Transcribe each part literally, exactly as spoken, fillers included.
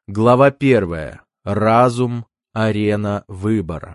Глава первая. Разум. Арена выбора.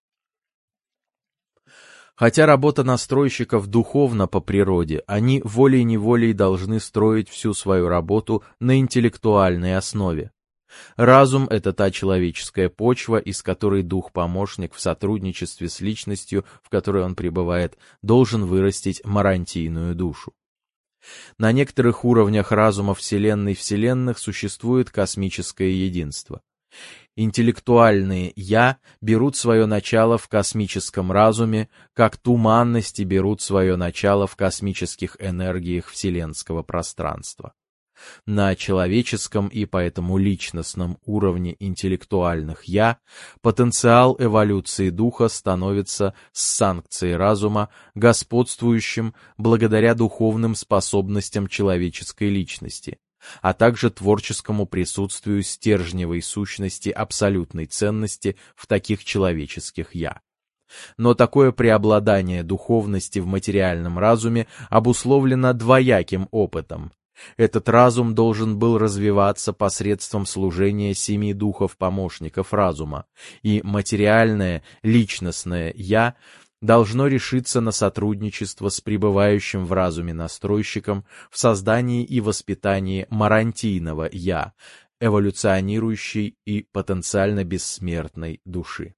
Хотя работа настройщиков духовна по природе, они волей-неволей должны строить всю свою работу на интеллектуальной основе. Разум — это та человеческая почва, из которой дух-помощник в сотрудничестве с личностью, в которой он пребывает, должен вырастить марантийную душу. На некоторых уровнях разума Вселенной вселенных существует космическое единство. Интеллектуальные «я» берут свое начало в космическом разуме, как туманности берут свое начало в космических энергиях вселенского пространства. На человеческом и поэтому личностном уровне интеллектуальных «я» потенциал эволюции духа становится с санкцией разума господствующим благодаря духовным способностям человеческой личности, а также творческому присутствию стержневой сущности абсолютной ценности в таких человеческих «я». Но такое преобладание духовности в материальном разуме обусловлено двояким опытом. Этот разум должен был развиваться посредством служения семи духов-помощников разума, и материальное, личностное «я» должно решиться на сотрудничество с пребывающим в разуме настройщиком в создании и воспитании марантийного «я», эволюционирующей и потенциально бессмертной души.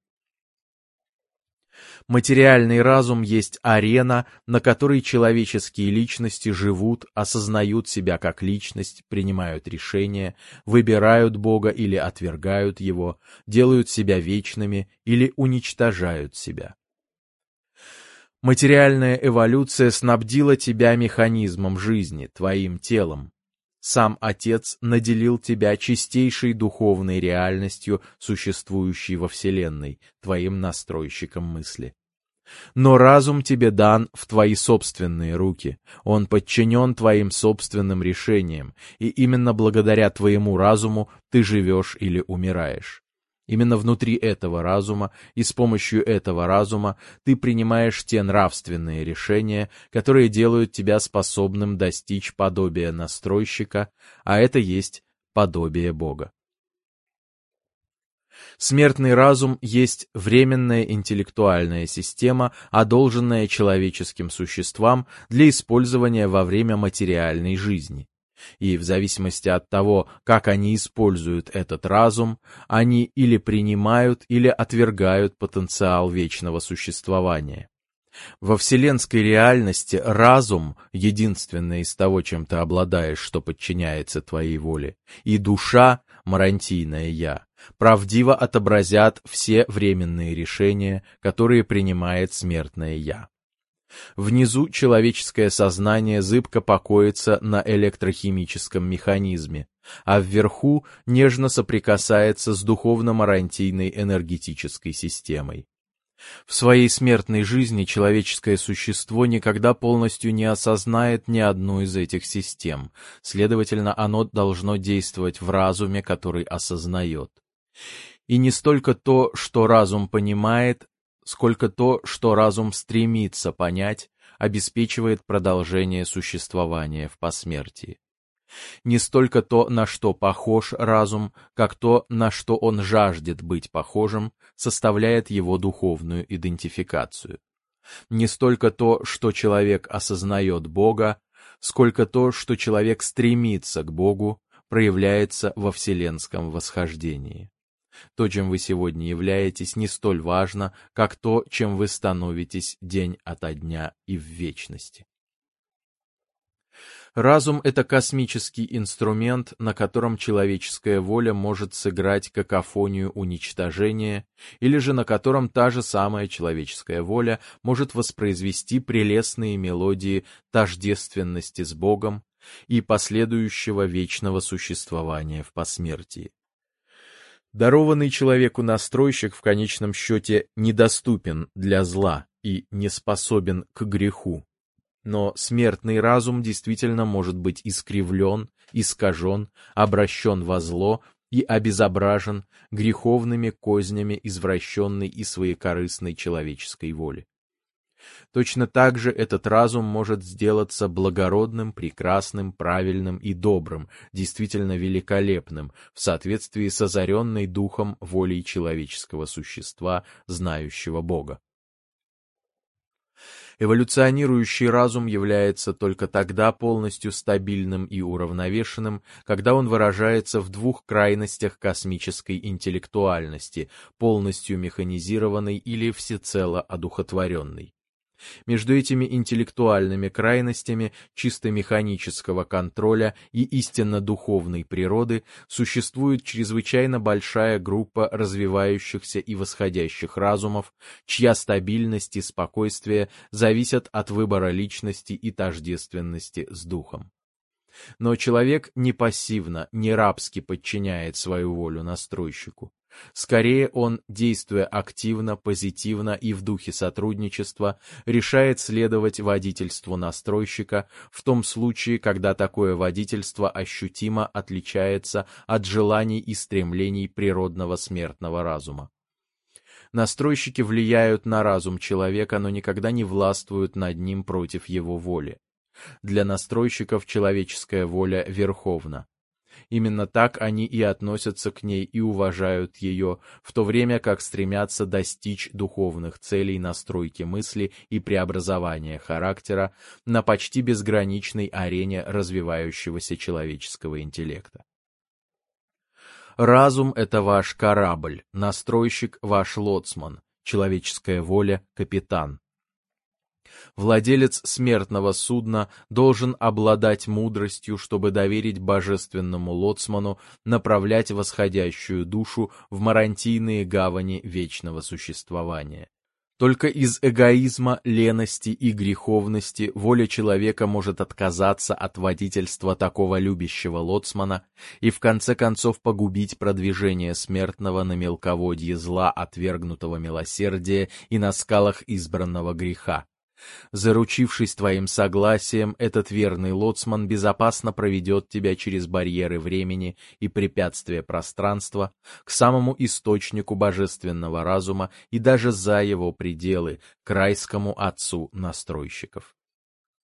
Материальный разум есть арена, на которой человеческие личности живут, осознают себя как личность, принимают решения, выбирают Бога или отвергают Его, делают себя вечными или уничтожают себя. Материальная эволюция снабдила тебя механизмом жизни, твоим телом. Сам Отец наделил тебя чистейшей духовной реальностью, существующей во Вселенной, твоим настройщиком мысли. Но разум тебе дан в твои собственные руки, он подчинен твоим собственным решениям, и именно благодаря твоему разуму ты живешь или умираешь. Именно внутри этого разума и с помощью этого разума ты принимаешь те нравственные решения, которые делают тебя способным достичь подобия настройщика, а это есть подобие Бога. Смертный разум есть временная интеллектуальная система, одолженная человеческим существам для использования во время материальной жизни. И в зависимости от того, как они используют этот разум, они или принимают, или отвергают потенциал вечного существования. Во вселенской реальности разум, единственное из того, чем ты обладаешь, что подчиняется твоей воле, и душа, марантийное «я», правдиво отобразят все временные решения, которые принимает смертное «я». Внизу человеческое сознание зыбко покоится на электрохимическом механизме, а вверху нежно соприкасается с духовно-марантийной энергетической системой. В своей смертной жизни человеческое существо никогда полностью не осознает ни одну из этих систем, следовательно, оно должно действовать в разуме, который осознает. И не столько то, что разум понимает, сколько то, что разум стремится понять, обеспечивает продолжение существования в посмертии. Не столько то, на что похож разум, как то, на что он жаждет быть похожим, составляет его духовную идентификацию. Не столько то, что человек осознает Бога, сколько то, что человек стремится к Богу, проявляется во вселенском восхождении. То, чем вы сегодня являетесь, не столь важно, как то, чем вы становитесь день ото дня и в вечности. Разум — это космический инструмент, на котором человеческая воля может сыграть какофонию уничтожения, или же на котором та же самая человеческая воля может воспроизвести прелестные мелодии тождественности с Богом и последующего вечного существования в посмертии. Дарованный человеку настройщик в конечном счете недоступен для зла и не способен к греху. Но смертный разум действительно может быть искривлен, искажен, обращен во зло и обезображен греховными кознями извращенной и своекорыстной человеческой воли. Точно так же этот разум может сделаться благородным, прекрасным, правильным и добрым, действительно великолепным, в соответствии с озаренной духом волей человеческого существа, знающего Бога. Эволюционирующий разум является только тогда полностью стабильным и уравновешенным, когда он выражается в двух крайностях космической интеллектуальности, полностью механизированной или всецело одухотворенной. Между этими интеллектуальными крайностями чисто механического контроля и истинно духовной природы существует чрезвычайно большая группа развивающихся и восходящих разумов, чья стабильность и спокойствие зависят от выбора личности и тождественности с духом. Но человек не пассивно, не рабски подчиняет свою волю настройщику. Скорее он, действуя активно, позитивно и в духе сотрудничества, решает следовать водительству настройщика в том случае, когда такое водительство ощутимо отличается от желаний и стремлений природного смертного разума. Настройщики влияют на разум человека, но никогда не властвуют над ним против его воли. Для настройщиков человеческая воля верховна. Именно так они и относятся к ней и уважают ее, в то время как стремятся достичь духовных целей настройки мысли и преобразования характера на почти безграничной арене развивающегося человеческого интеллекта. Разум — это ваш корабль, настройщик — ваш лоцман, человеческая воля — капитан. Владелец смертного судна должен обладать мудростью, чтобы доверить божественному лоцману направлять восходящую душу в марантийные гавани вечного существования. Только из эгоизма, лености и греховности воля человека может отказаться от водительства такого любящего лоцмана и в конце концов погубить продвижение смертного на мелководье зла, отвергнутого милосердия и на скалах избранного греха. Заручившись твоим согласием, этот верный лоцман безопасно проведет тебя через барьеры времени и препятствия пространства к самому источнику божественного разума и даже за его пределы, к райскому отцу настройщиков.